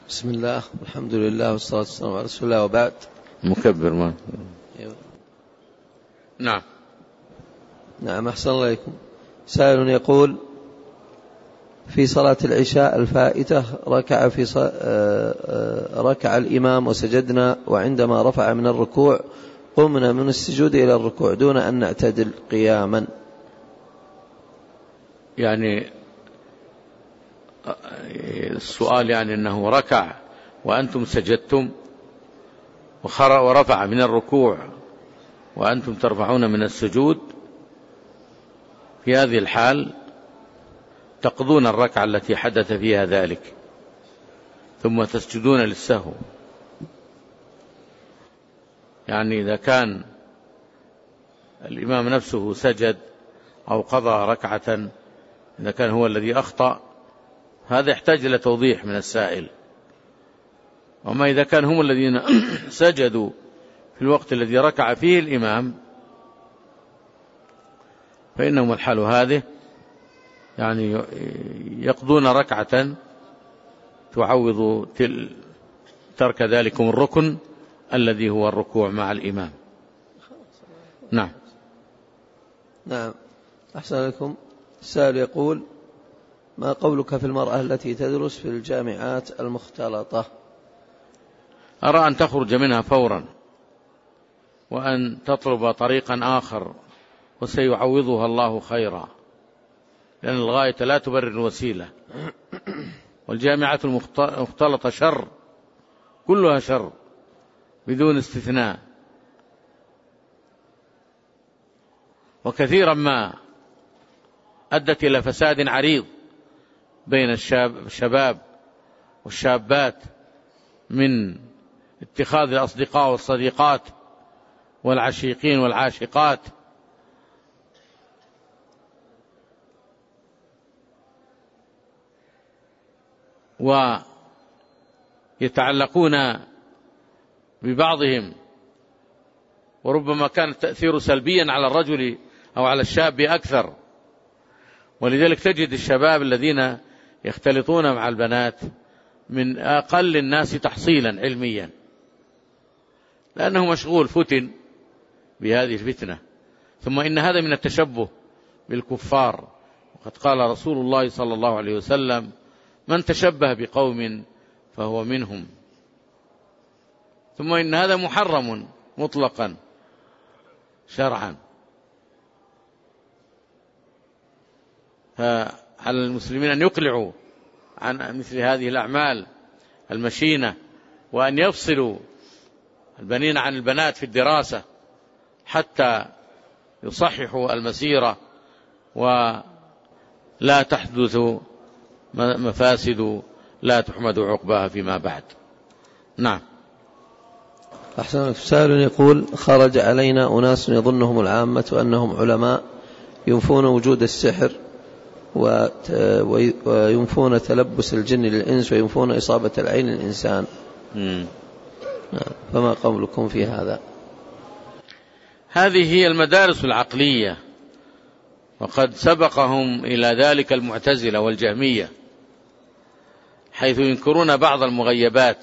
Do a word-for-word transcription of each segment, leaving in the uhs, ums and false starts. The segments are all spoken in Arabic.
بسم الله والحمد لله والصلاة والسلام على رسول الله وبعد. مكبر ما نعم نعم أحسن الله إليكم. سائل يقول: في صلاة العشاء الفائتة ركع في ص... ركع الإمام وسجدنا، وعندما رفع من الركوع قمنا من السجود إلى الركوع دون أن نعتدل قياما. يعني السؤال يعني أنه ركع وأنتم سجدتم ورفع من الركوع وأنتم ترفعون من السجود، في هذه الحال تقضون الركعة التي حدث فيها ذلك ثم تسجدون للسهو. يعني إذا كان الإمام نفسه سجد أو قضى ركعة، إذا كان هو الذي أخطأ هذا يحتاج إلى توضيح من السائل. وما إذا كان هم الذين سجدوا في الوقت الذي ركع فيه الإمام فإنهم الحال هذه يعني يقضون ركعة تعوض ترك ذلكم الركن الذي هو الركوع مع الإمام. نعم نعم أحسن لكم. السائل يقول: ما قولك في المرأة التي تدرس في الجامعات المختلطة؟ أرى أن تخرج منها فورا وأن تطلب طريقا آخر وسيعوضها الله خيرا، لأن الغاية لا تبرر الوسيلة. والجامعات المختلطة شر، كلها شر بدون استثناء، وكثيرا ما أدت إلى فساد عريض بين الشاب الشباب والشابات من اتخاذ الأصدقاء والصديقات والعشيقين والعاشقات، ويتعلقون ببعضهم، وربما كان التأثير سلبيا على الرجل أو على الشاب أكثر. ولذلك تجد الشباب الذين يختلطون مع البنات من أقل الناس تحصيلا علميا، لأنه مشغول فتن بهذه الفتنة. ثم إن هذا من التشبه بالكفار، وقد قال رسول الله صلى الله عليه وسلم: من تشبه بقوم فهو منهم. ثم إن هذا محرم مطلقا شرعا، فعلى المسلمين أن يقلعوا عن مثل هذه الأعمال المشينة، وأن يفصلوا البنين عن البنات في الدراسة حتى يصححوا المسيرة ولا تحدث مفاسد لا تحمد عقباها فيما بعد. نعم أحسن. سائل يقول: خرج علينا أناس يظنهم العامة أنهم علماء ينفون وجود السحر وينفون تلبس الجن للإنس وينفون إصابة العين للإنسان، فما قولكم في هذا؟ هذه هي المدارس العقلية، وقد سبقهم إلى ذلك المعتزلة والجهمية، حيث ينكرون بعض المغيبات،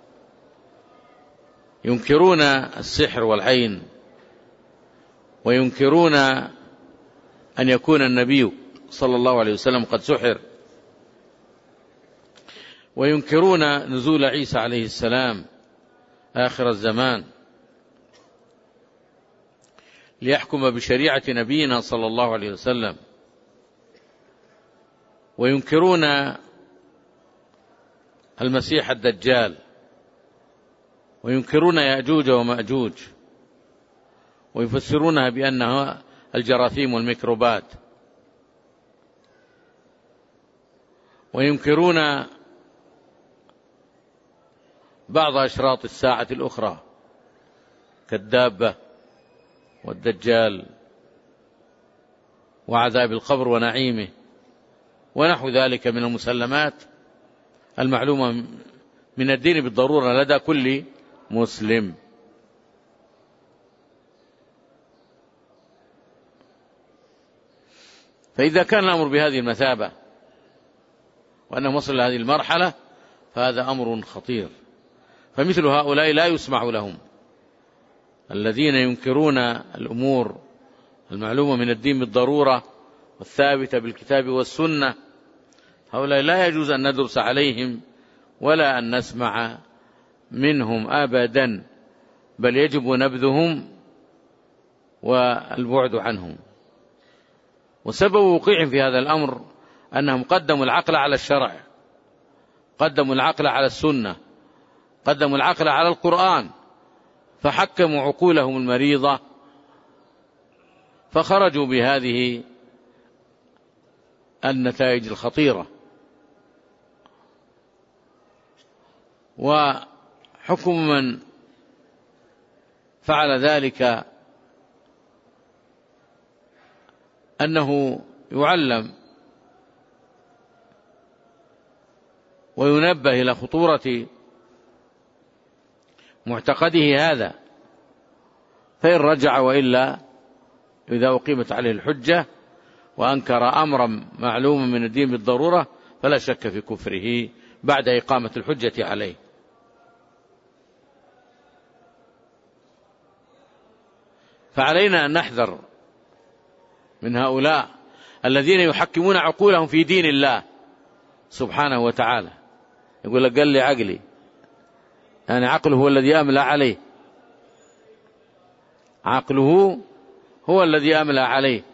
ينكرون السحر والعين، وينكرون أن يكون النبي صلى الله عليه وسلم قد سحر، وينكرون نزول عيسى عليه السلام آخر الزمان ليحكم بشريعة نبينا صلى الله عليه وسلم، وينكرون المسيح الدجال، وينكرون يأجوج ومأجوج، ويفسرونها بأنها الجراثيم والميكروبات، وينكرون بعض أشراط الساعة الأخرى كالدابة والدجال وعذاب القبر ونعيمه ونحو ذلك من المسلمات المعلومة من الدين بالضرورة لدى كل مسلم. فإذا كان الأمر بهذه المثابة وأنه وصل لهذه المرحلة فهذا أمر خطير. فمثل هؤلاء لا يسمع لهم، الذين ينكرون الأمور المعلومة من الدين بالضرورة والثابتة بالكتاب والسنة، هؤلاء لا يجوز أن ندرس عليهم ولا أن نسمع منهم أبدا، بل يجب نبذهم والبعد عنهم. وسبب وقوعهم في هذا الأمر أنهم قدموا العقل على الشرع، قدموا العقل على السنة، قدموا العقل على القرآن، فحكموا عقولهم المريضة، فخرجوا بهذه النتائج الخطيرة. وحكم من فعل ذلك أنه يعلم وينبه إلى خطورة معتقده هذا، فإن رجع وإلا إذا أقيمت عليه الحجة وأنكر أمرا معلوما من الدين بالضرورة فلا شك في كفره بعد إقامة الحجة عليه. فعلينا أن نحذر من هؤلاء الذين يحكمون عقولهم في دين الله سبحانه وتعالى. يقول لك قال لي عقلي، يعني عقله هو الذي أملى عليه، عقله هو الذي أملى عليه.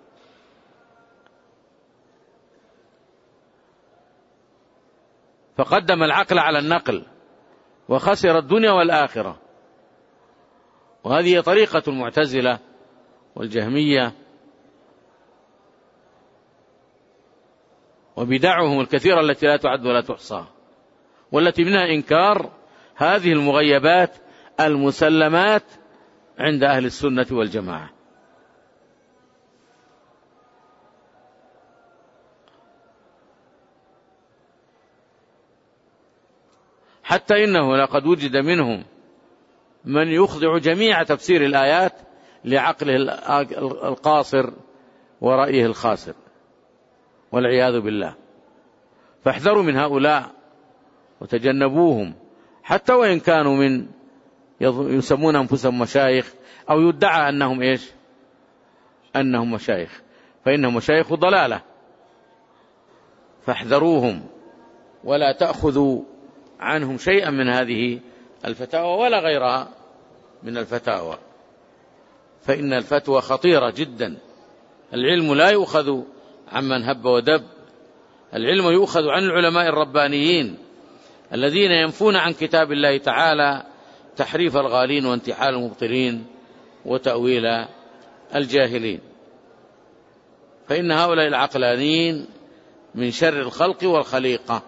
فقدم العقل على النقل وخسر الدنيا والآخرة. وهذه طريقة المعتزلة والجهمية وبدعهم الكثيرة التي لا تعد ولا تحصى، والتي منها إنكار هذه المغيبات المسلمات عند أهل السنة والجماعة. حتى إنه لقد وجد منهم من يخضع جميع تفسير الآيات لعقله القاصر ورأيه الخاسر والعياذ بالله. فاحذروا من هؤلاء وتجنبوهم، حتى وإن كانوا من يسمون أنفسهم مشايخ أو يدعى أنهم إيش أنهم مشايخ، فإنهم مشايخ ضلالة. فاحذروهم ولا تأخذوا عنهم شيئا من هذه الفتاوى ولا غيرها من الفتاوى، فإن الفتوى خطيرة جدا. العلم لا يؤخذ عمن هب ودب، العلم يؤخذ عن العلماء الربانيين الذين ينفون عن كتاب الله تعالى تحريف الغالين وانتحال المبطلين وتأويل الجاهلين. فإن هؤلاء العقلانيين من شر الخلق والخليقة،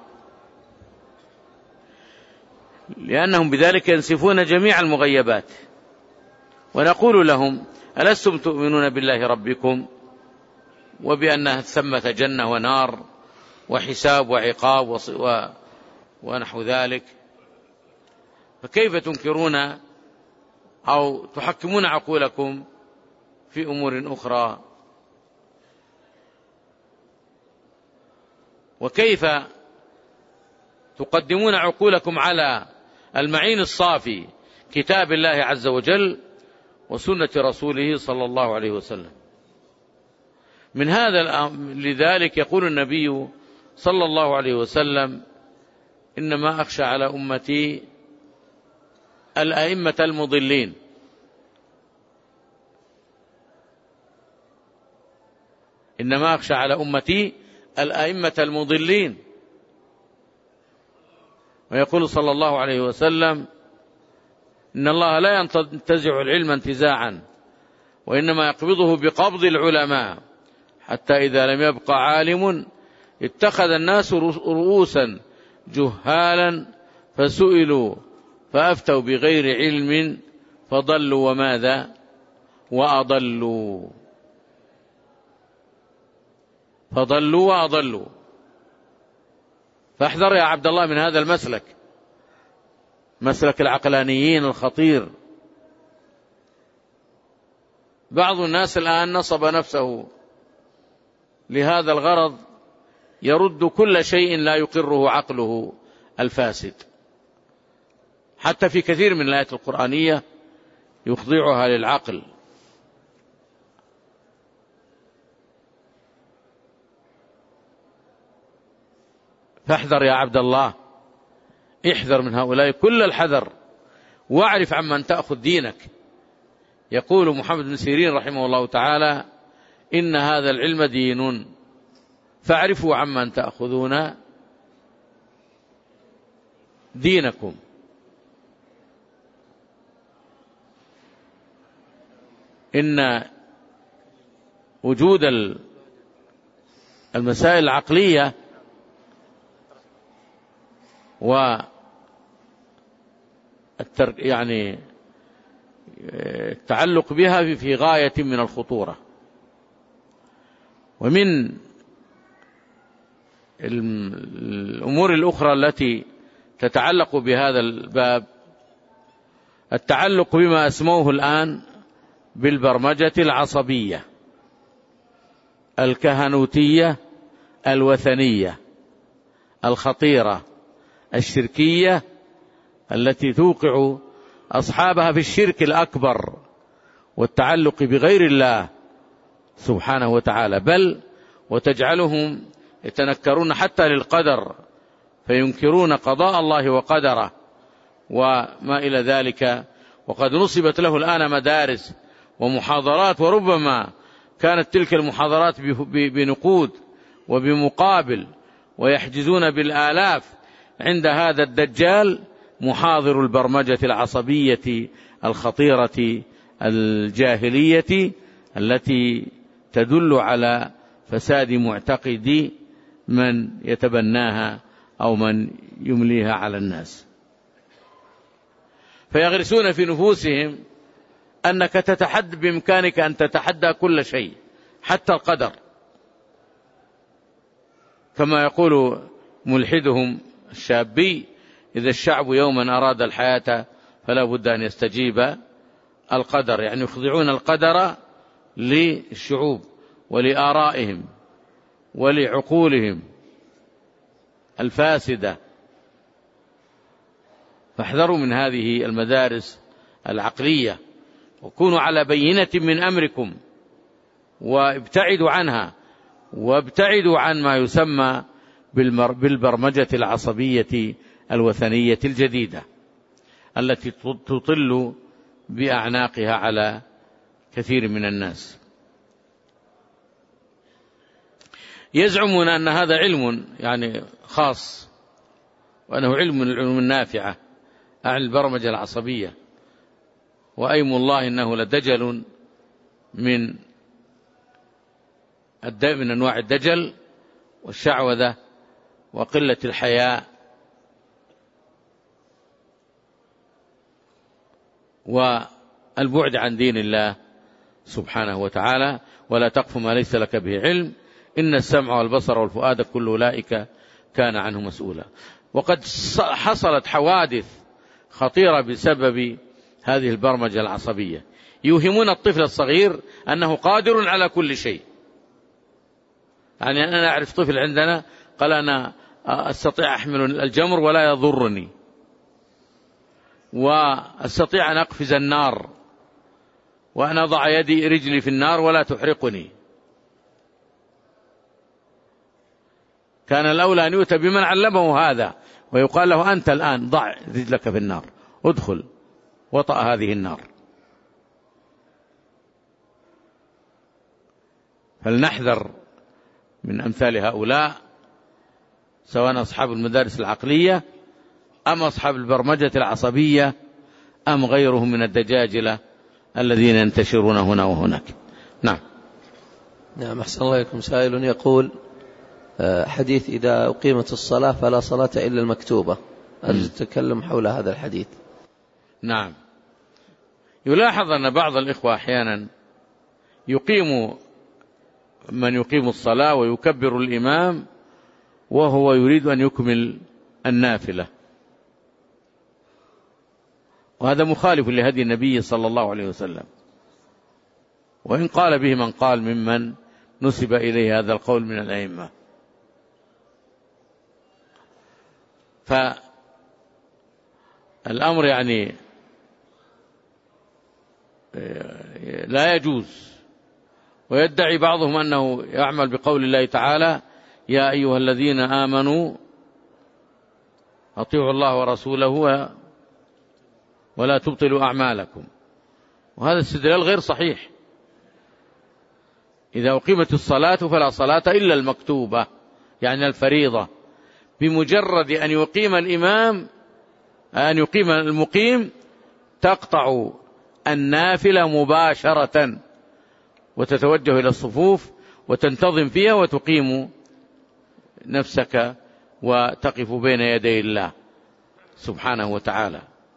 لأنهم بذلك ينسفون جميع المغيبات. ونقول لهم: ألستم تؤمنون بالله ربكم وبأنها ثمة جنة ونار وحساب وعقاب ونحو ذلك؟ فكيف تنكرون أو تحكمون عقولكم في أمور أخرى؟ وكيف تقدمون عقولكم على المعين الصافي كتاب الله عز وجل وسنة رسوله صلى الله عليه وسلم؟ من هذا لذلك يقول النبي صلى الله عليه وسلم: إنما أخشى على أمتي الأئمة المضلين. إنما أخشى على أمتي الأئمة المضلين. ويقول صلى الله عليه وسلم: إن الله لا ينتزع العلم انتزاعا، وإنما يقبضه بقبض العلماء، حتى إذا لم يبق عالم اتخذ الناس رؤوسا جهالا فسئلوا فأفتوا بغير علم فضلوا وماذا وأضلوا فضلوا وأضلوا. فاحذر يا عبد الله من هذا المسلك، مسلك العقلانيين الخطير. بعض الناس الآن نصب نفسه لهذا الغرض، يرد كل شيء لا يقره عقله الفاسد. حتى في كثير من الآيات القرآنية يخضعها للعقل. فاحذر يا عبد الله، احذر من هؤلاء كل الحذر، واعرف عمن تأخذ دينك. يقول محمد بن سيرين رحمه الله تعالى: إن هذا العلم دين فاعرفوا عمن تأخذون دينكم. إن وجود المسائل العقلية و يعني التعلق بها في غاية من الخطورة. ومن الأمور الأخرى التي تتعلق بهذا الباب التعلق بما أسموه الآن بالبرمجة العصبية الكهنوتية الوثنية الخطيرة الشركية التي توقع أصحابها في الشرك الأكبر والتعلق بغير الله سبحانه وتعالى، بل وتجعلهم يتنكرون حتى للقدر فينكرون قضاء الله وقدره وما إلى ذلك. وقد نصبت له الآن مدارس ومحاضرات، وربما كانت تلك المحاضرات بنقود وبمقابل، ويحجزون بالآلاف عند هذا الدجال محاضر البرمجة العصبية الخطيرة الجاهلية التي تدل على فساد معتقد من يتبناها أو من يمليها على الناس. فيغرسون في نفوسهم أنك تتحدى، بإمكانك أن تتحدى كل شيء حتى القدر، كما يقول ملحدهم الشابي: إذا الشعب يوما أراد الحياة فلا بد أن يستجيب القدر. يعني يخضعون القدر للشعوب ولآرائهم ولعقولهم الفاسدة. فاحذروا من هذه المدارس العقلية، وكونوا على بينة من أمركم، وابتعدوا عنها، وابتعدوا عن ما يسمى بالبرمجة العصبية الوثنية الجديدة التي تطل بأعناقها على كثير من الناس. يزعمون أن هذا علم يعني خاص، وأنه علم من العلوم النافعة عن البرمجة العصبية، وأيم الله إنه لدجل من من أنواع الدجل والشعوذة وقلة الحياء والبعد عن دين الله سبحانه وتعالى. ولا تقف ما ليس لك به علم، إن السمع والبصر والفؤاد كل أولئك كان عنه مسؤولا. وقد حصلت حوادث خطيرة بسبب هذه البرمجة العصبية. يوهمون الطفل الصغير أنه قادر على كل شيء. يعني أنا أعرف طفل عندنا قال: أنا أستطيع أحمل الجمر ولا يضرني، وأستطيع أن أقفز النار، وأن أضع يدي رجلي في النار ولا تحرقني. كان الأولى أن يؤتى بمن علمه هذا ويقال له: أنت الآن ضع رجلك في النار، ادخل وطأ هذه النار. فلنحذر من أمثال هؤلاء، سواء أصحاب المدارس العقلية أم أصحاب البرمجة العصبية أم غيرهم من الدجاجلة الذين ينتشرون هنا وهناك. نعم. نعم، أحسن الله إليكم. سائل يقول: حديث إذا أقيمت الصلاة فلا صلاة إلا المكتوبة، أرجو التكلم حول هذا الحديث. نعم. يلاحظ أن بعض الإخوة أحيانا يقيم من يقيم الصلاة ويكبر الإمام وهو يريد أن يكمل النافلة، وهذا مخالف لهدي النبي صلى الله عليه وسلم، وإن قال به من قال ممن نسب إليه هذا القول من الأئمة. ف الأمر يعني لا يجوز. ويدعي بعضهم أنه يعمل بقول الله تعالى: يا أيها الذين آمنوا أطيعوا الله ورسوله ولا تبطلوا أعمالكم. وهذا استدلال غير صحيح. إذا أقيمت الصلاة فلا صلاة إلا المكتوبة، يعني الفريضة، بمجرد أن يقيم الإمام أن يقيم المقيم تقطع النافلة مباشرة وتتوجه إلى الصفوف وتنتظم فيها وتقيم نفسك وتقف بين يدي الله سبحانه وتعالى.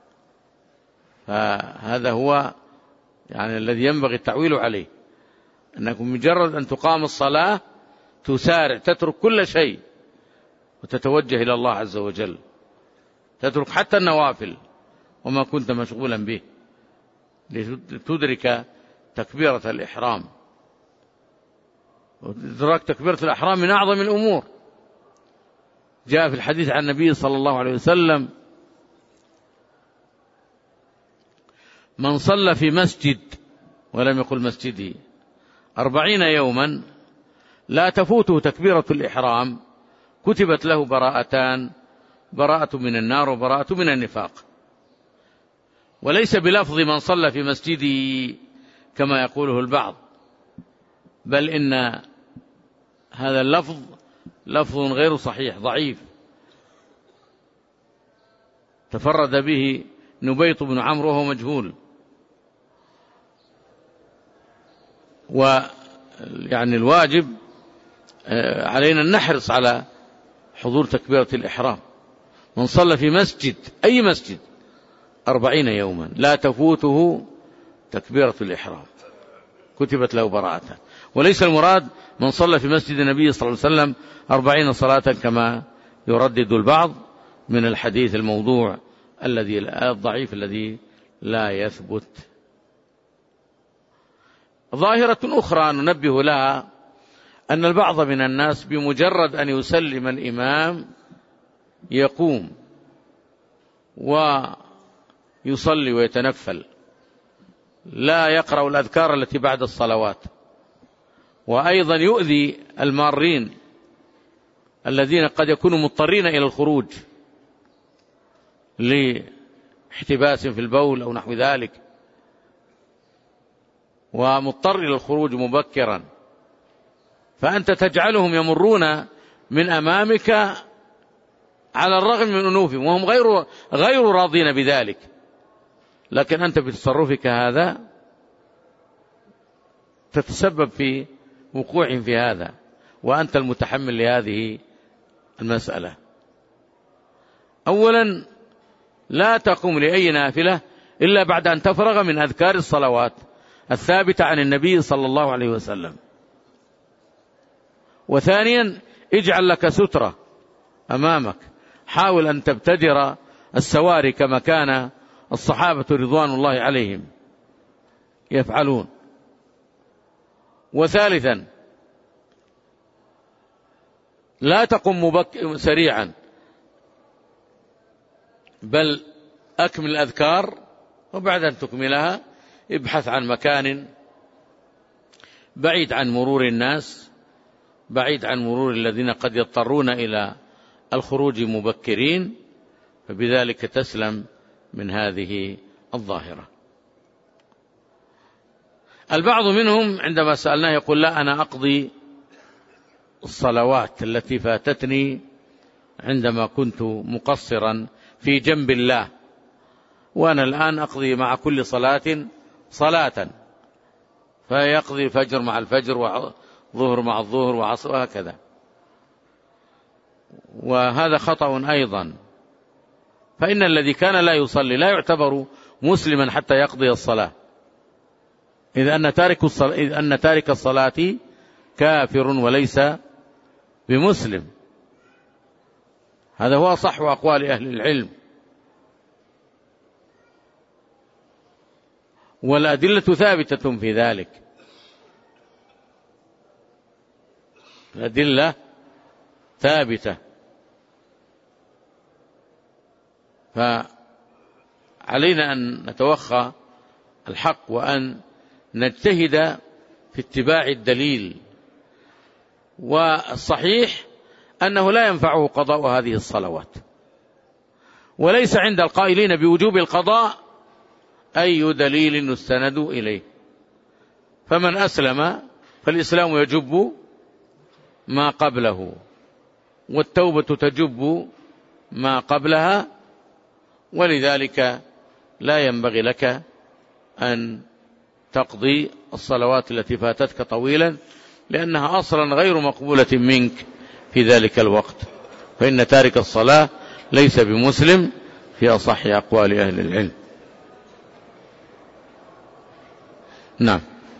فهذا هو يعني الذي ينبغي التعويل عليه، أنكم مجرد أن تقام الصلاة تسارع، تترك كل شيء وتتوجه إلى الله عز وجل، تترك حتى النوافل وما كنت مشغولا به لتدرك تكبيرة الإحرام. وإدراك تكبيرة الإحرام من أعظم الأمور. جاء في الحديث عن النبي صلى الله عليه وسلم: من صلى في مسجد، ولم يقل مسجدي، أربعين يوما لا تفوته تكبيرة الإحرام كتبت له براءتان: براءة من النار وبراءة من النفاق. وليس بلفظ من صلى في مسجدي كما يقوله البعض، بل إن هذا اللفظ لفظ غير صحيح ضعيف، تفرد به نبيط بن عمرو وهو مجهول. ويعني الواجب علينا أن نحرص على حضور تكبيرة الإحرام. من صلى في مسجد، أي مسجد، أربعين يوما لا تفوته تكبيرة الإحرام كتبت له براءة. وليس المراد من صلى في مسجد النبي صلى الله عليه وسلم أربعين صلاة كما يردد البعض من الحديث الموضوع الذي الضعيف الذي لا يثبت. ظاهرة أخرى ننبه لها أن البعض من الناس بمجرد أن يسلم الإمام يقوم ويصلي ويتنفل، لا يقرأ الأذكار التي بعد الصلوات، وأيضا يؤذي المارين الذين قد يكونوا مضطرين إلى الخروج لاحتباس في البول أو نحو ذلك، ومضطر إلى الخروج مبكرا، فأنت تجعلهم يمرون من أمامك على الرغم من أنوفهم وهم غير غير راضين بذلك، لكن أنت بتصرفك هذا تتسبب في وقوع في هذا، وأنت المتحمل لهذه المسألة. أولا، لا تقوم لأي نافلة إلا بعد أن تفرغ من أذكار الصلوات الثابتة عن النبي صلى الله عليه وسلم. وثانيا، اجعل لك سترة أمامك، حاول أن تبتدر السواري كما كان الصحابة رضوان الله عليهم يفعلون. وثالثا، لا تقم مبك... سريعا، بل أكمل الأذكار، وبعد أن تكملها ابحث عن مكان بعيد عن مرور الناس، بعيد عن مرور الذين قد يضطرون إلى الخروج مبكرين، فبذلك تسلم من هذه الظاهرة. البعض منهم عندما سألناه يقول: لا، أنا أقضي الصلوات التي فاتتني عندما كنت مقصرا في جنب الله، وأنا الآن أقضي مع كل صلاة صلاة، فيقضي فجر مع الفجر وظهر مع الظهر وعصر وهكذا. وهذا خطأ أيضا، فإن الذي كان لا يصلي لا يعتبر مسلما حتى يقضي الصلاة، إذ أن تارك الصلاة, إذ أن تارك الصلاة كافر وليس بمسلم. هذا هو صح أقوال أهل العلم، والأدلة ثابتة في ذلك، الأدلة ثابتة. علينا أن نتوخى الحق وأن نجتهد في اتباع الدليل. والصحيح أنه لا ينفعه قضاء هذه الصلوات، وليس عند القائلين بوجوب القضاء أي دليل نستند إليه. فمن أسلم فالإسلام يجب ما قبله، والتوبة تجب ما قبلها، ولذلك لا ينبغي لك أن تقضي الصلوات التي فاتتك طويلا، لأنها أصلا غير مقبولة منك في ذلك الوقت، فإن تارك الصلاة ليس بمسلم في أصح أقوال أهل العلم. نعم.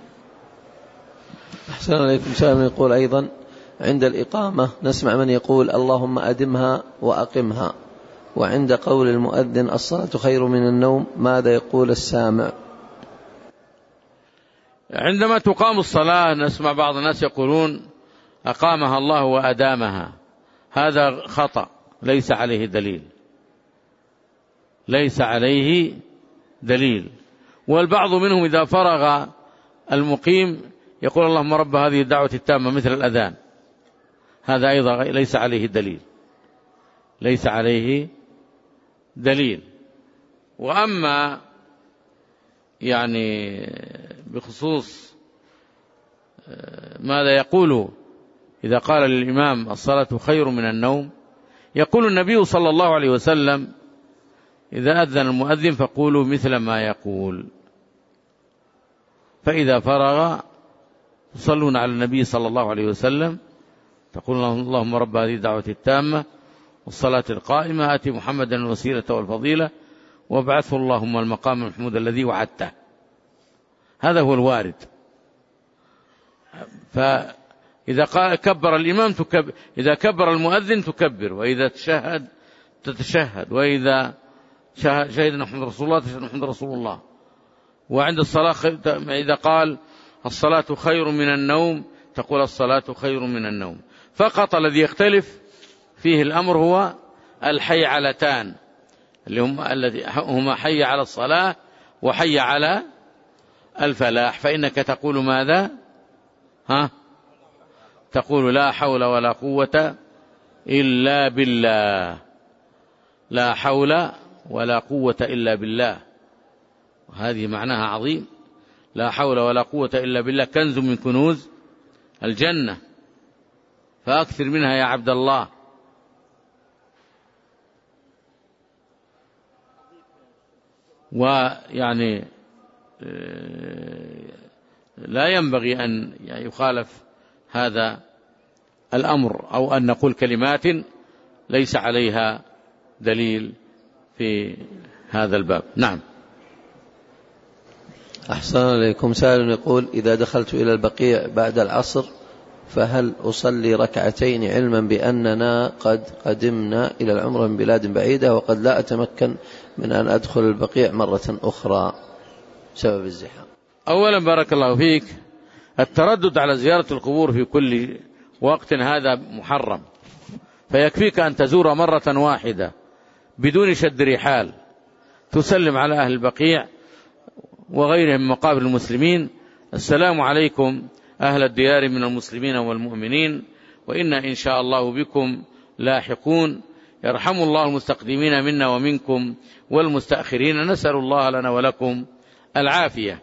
أحسن عليكم. سائل يقول أيضا عند الإقامة نسمع من يقول اللهم أدمها وأقمها، وعند قول المؤذن الصلاة خير من النوم ماذا يقول السامع؟ عندما تقام الصلاة نسمع بعض الناس يقولون أقامها الله وأدامها، هذا خطأ، ليس عليه دليل، ليس عليه دليل. والبعض منهم إذا فرغ المقيم يقول اللهم رب هذه الدعوة التامة مثل الأذان، هذا أيضا ليس عليه دليل، ليس عليه دليل. وأما يعني بخصوص ماذا يقول إذا قال للإمام الصلاة خير من النوم، يقول النبي صلى الله عليه وسلم إذا أذن المؤذن فقولوا مثل ما يقول، فإذا فرغ تصلون على النبي صلى الله عليه وسلم تقول اللهم رب هذه الدعوة التامة والصلاة القائمة آتي محمدا الوسيلة والفضيلة وابعثه اللهم المقام المحمود الذي وعدته. هذا هو الوارد. فإذا كبر الإمام تكبر، إذا كبر المؤذن تكبر، وإذا تشهد تتشهد، وإذا شهد محمد رسول الله تشهد محمد رسول الله. وعند الصلاة إذا قال الصلاة خير من النوم تقول الصلاة خير من النوم. فقط الذي يختلف فيه الأمر هو الحيعلتان اللي هم الذي هما حي على الصلاة وحي على الفلاح. فإنك تقول ماذا؟ ها؟ تقول لا حول ولا قوة إلا بالله، لا حول ولا قوة إلا بالله، وهذه معناها عظيم. لا حول ولا قوة إلا بالله كنز من كنوز الجنة، فأكثر منها يا عبد الله. ويعني لا ينبغي أن يخالف هذا الأمر، أو أن نقول كلمات ليس عليها دليل في هذا الباب. نعم. أحسن عليكم. سائل يقول إذا دخلت إلى البقيع بعد العصر فهل أصلي ركعتين علما بأننا قد قدمنا إلى العمرة من بلاد بعيدة وقد لا أتمكن من أن أدخل البقيع مرة أخرى بسبب الزحام؟ أولا بارك الله فيك، التردد على زيارة القبور في كل وقت هذا محرم، فيكفيك أن تزور مرة واحدة بدون شد رحال، تسلم على أهل البقيع وغيرهم من مقابر المسلمين السلام عليكم أهل الديار من المسلمين والمؤمنين وإنا إن شاء الله بكم لاحقون، يرحم الله المستقدمين منا ومنكم والمستأخرين، نسأل الله لنا ولكم العافية.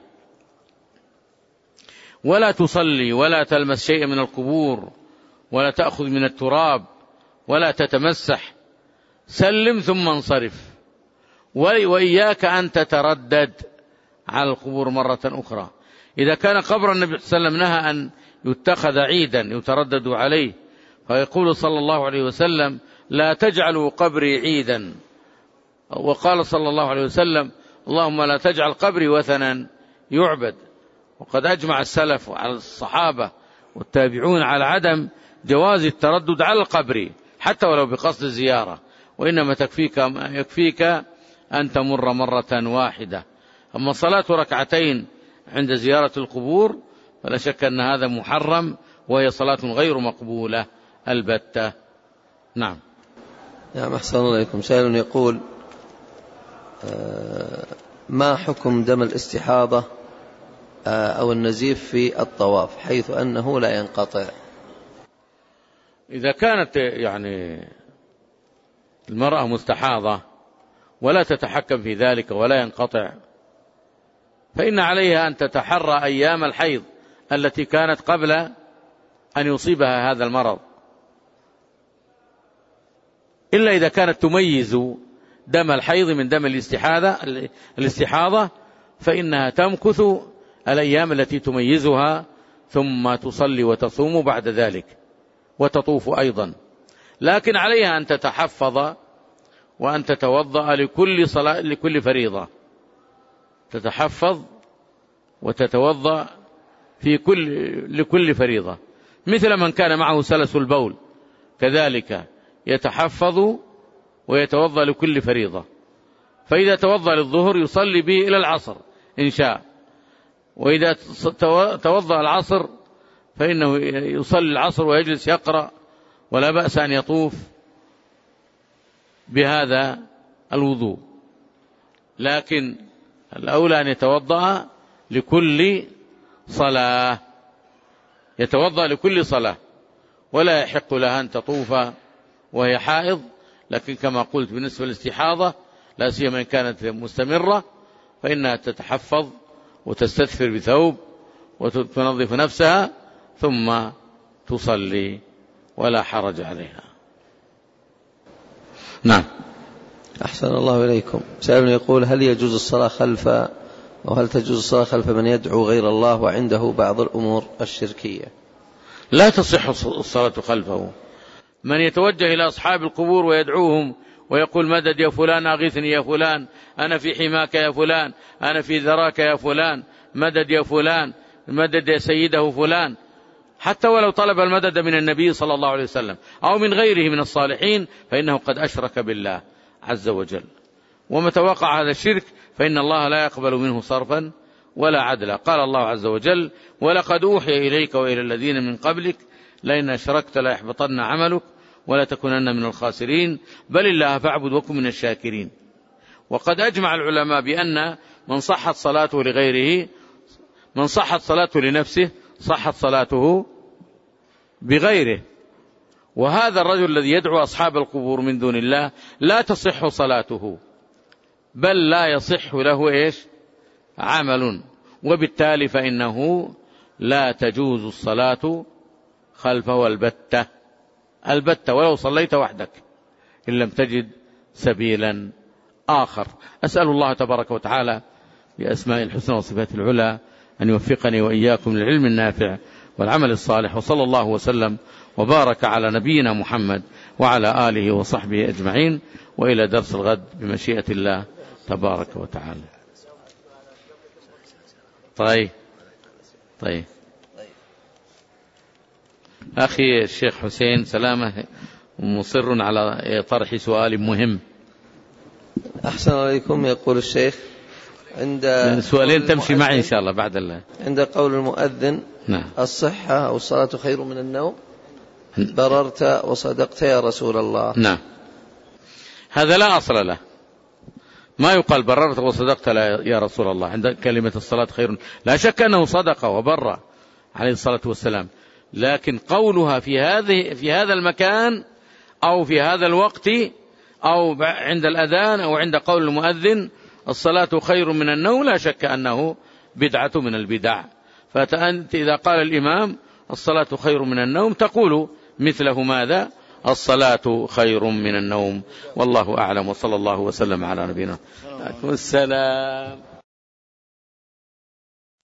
ولا تصلي ولا تلمس شيئا من القبور ولا تأخذ من التراب ولا تتمسح، سلم ثم انصرف. وإياك أن تتردد على القبور مرة أخرى. إذا كان قبر النبي صلى الله عليه وسلم نهى أن يتخذ عيدا يتردد عليه، فيقول صلى الله عليه وسلم لا تجعلوا قبري عيدا، وقال صلى الله عليه وسلم اللهم لا تجعل قبري وثنا يعبد. وقد أجمع السلف على الصحابة والتابعون على عدم جواز التردد على القبر حتى ولو بقصد الزيارة، وإنما تكفيك يكفيك أن تمر مرة واحدة. أما صلاة ركعتين عند زيارة القبور فلا شك أن هذا محرم، وهي صلاة غير مقبولة البتة. نعم. نعم. أحسن الله إليكم. سائل يقول ما حكم دم الاستحاضة أو النزيف في الطواف حيث أنه لا ينقطع؟ إذا كانت يعني المرأة مستحاضة ولا تتحكم في ذلك ولا ينقطع، فإن عليها أن تتحرى أيام الحيض التي كانت قبل أن يصيبها هذا المرض، إلا إذا كانت تميز دم الحيض من دم الاستحاضة الاستحاضة فإنها تمكث الأيام التي تميزها ثم تصلي وتصوم بعد ذلك وتطوف أيضا. لكن عليها أن تتحفظ وأن تتوضأ لكل صلاة لكل فريضة، تتحفظ وتتوضأ في كل لكل فريضة، مثل من كان معه سلس البول كذلك يتحفظ ويتوضأ لكل فريضة. فإذا توضأ للظهر يصلي به إلى العصر إن شاء، وإذا توضأ العصر فإنه يصلي العصر ويجلس يقرأ، ولا بأس أن يطوف بهذا الوضوء. لكن الأولى أن يتوضأ لكل صلاة، يتوضأ لكل صلاة، ولا يحق لها أن تطوف وهي حائض. لكن كما قلت بالنسبة للاستحاضة لا سيما إن كانت مستمرة فإنها تتحفظ وتستثفر بثوب وتنظف نفسها ثم تصلي ولا حرج عليها. نعم. أحسن الله إليكم. سائل يقول: هل يجوز الصلاة خلف أو هل تجوز الصلاة خلف من يدعو غير الله وعنده بعض الأمور الشركية؟ لا تصح الصلاة خلفه. من يتوجه إلى أصحاب القبور ويدعوهم ويقول: مدد يا فلان، أغثني يا فلان، أنا في حماك يا فلان، أنا في ذراك يا فلان، مدد يا فلان، مدد يا سيده فلان، حتى ولو طلب المدد من النبي صلى الله عليه وسلم أو من غيره من الصالحين فإنه قد أشرك بالله عز وجل. ومتى وقع هذا الشرك فإن الله لا يقبل منه صرفا ولا عدلا. قال الله عز وجل: ولقد أوحي إليك وإلى الذين من قبلك لئن أشركت ليحبطن عملك ولا تكونن من الخاسرين بل الله فاعبد وكن من الشاكرين. وقد أجمع العلماء بأن من صحت صلاته لغيره، من صحت صلاته لنفسه صحت صلاته بغيره. وهذا الرجل الذي يدعو أصحاب القبور من دون الله لا تصح صلاته، بل لا يصح له إيش؟ عمل، وبالتالي فإنه لا تجوز الصلاة خلفه البتة البتة ولو صليت وحدك إن لم تجد سبيلا آخر. أسأل الله تبارك وتعالى بأسماء الحسنى وصفات العلى أن يوفقني وإياكم للعلم النافع والعمل الصالح، وصلى الله وسلم وبارك على نبينا محمد وعلى آله وصحبه أجمعين، وإلى درس الغد بمشيئة الله تبارك وتعالى. طيب طيب أخي الشيخ حسين سلامة مصر على طرح سؤال مهم. أحسن عليكم. يقول الشيخ: عند سؤالين تمشي معي إن شاء الله بعد الله. عند قول المؤذن: نعم. الصحة أو الصلاة خير من النوم، بررت وصدقت يا رسول الله. نعم، هذا لا أصل له. ما يقال بررت وصدقت يا رسول الله عند كلمة الصلاة خير، لا شك أنه صدق وبر عليه الصلاة والسلام، لكن قولها في هذه في هذا المكان أو في هذا الوقت أو عند الأذان أو عند قول المؤذن الصلاة خير من النوم، لا شك أنه بدعة من البدع. فأنت إذا قال الإمام الصلاة خير من النوم تقول مثله ماذا؟ الصلاة خير من النوم. والله أعلم، وصلى الله وسلم على نبينا. السلام.